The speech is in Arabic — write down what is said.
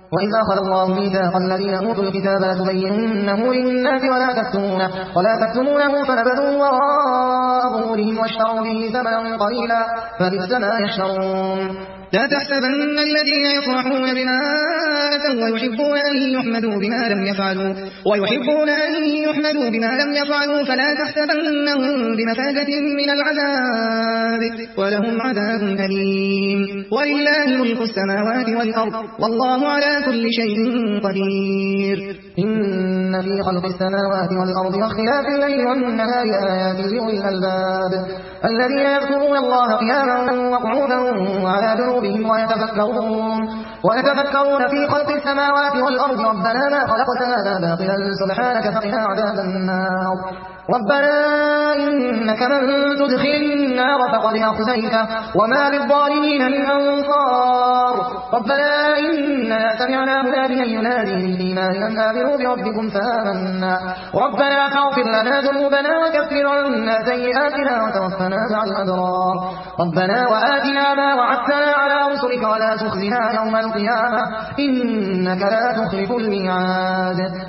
وإذ أخذ الله ميثاق الذين أوتوا الكتاب لتبيننه للناس ولا تكتمونه فنبذوا وراء ظهورهم واشتروا به ثمنا قليلا فبئس ما يشترون. لا تحسبن الذين يفرحون بما أتوا ويحبون أن يحمدوا بما لم يفعلوا فلا تحسبنهم بمفازة من العذاب ولهم عذاب أليم. ولله ملك السماوات والأرض والله على كل شيء قدير. إن في خلق السماوات والأرض واختلاف الليل والنهار آيات لأولي الألباب الذين يذكرون الله قياما وقعودا وعلى جنوبهم ويتفكرون في خلق السماوات والأرض ربنا ما خلقت هذا باطلا سبحانك فقنا عذاب النار. ربنا إنك من تدخل النار فقد أخزيته وما للظالمين من أنصار. ربنا إننا سمعنا مناديا ينادي للإيمان أن آمنوا بربكم فآمنا ربنا فاغفر لنا ذنوبنا وكفر عنا سيئاتنا وتوفنا مع الأبرار. ربنا وآتنا ما وعدتنا على رسلك ولا تخزنا يوم القيامة إنك لا تخلف الميعاد.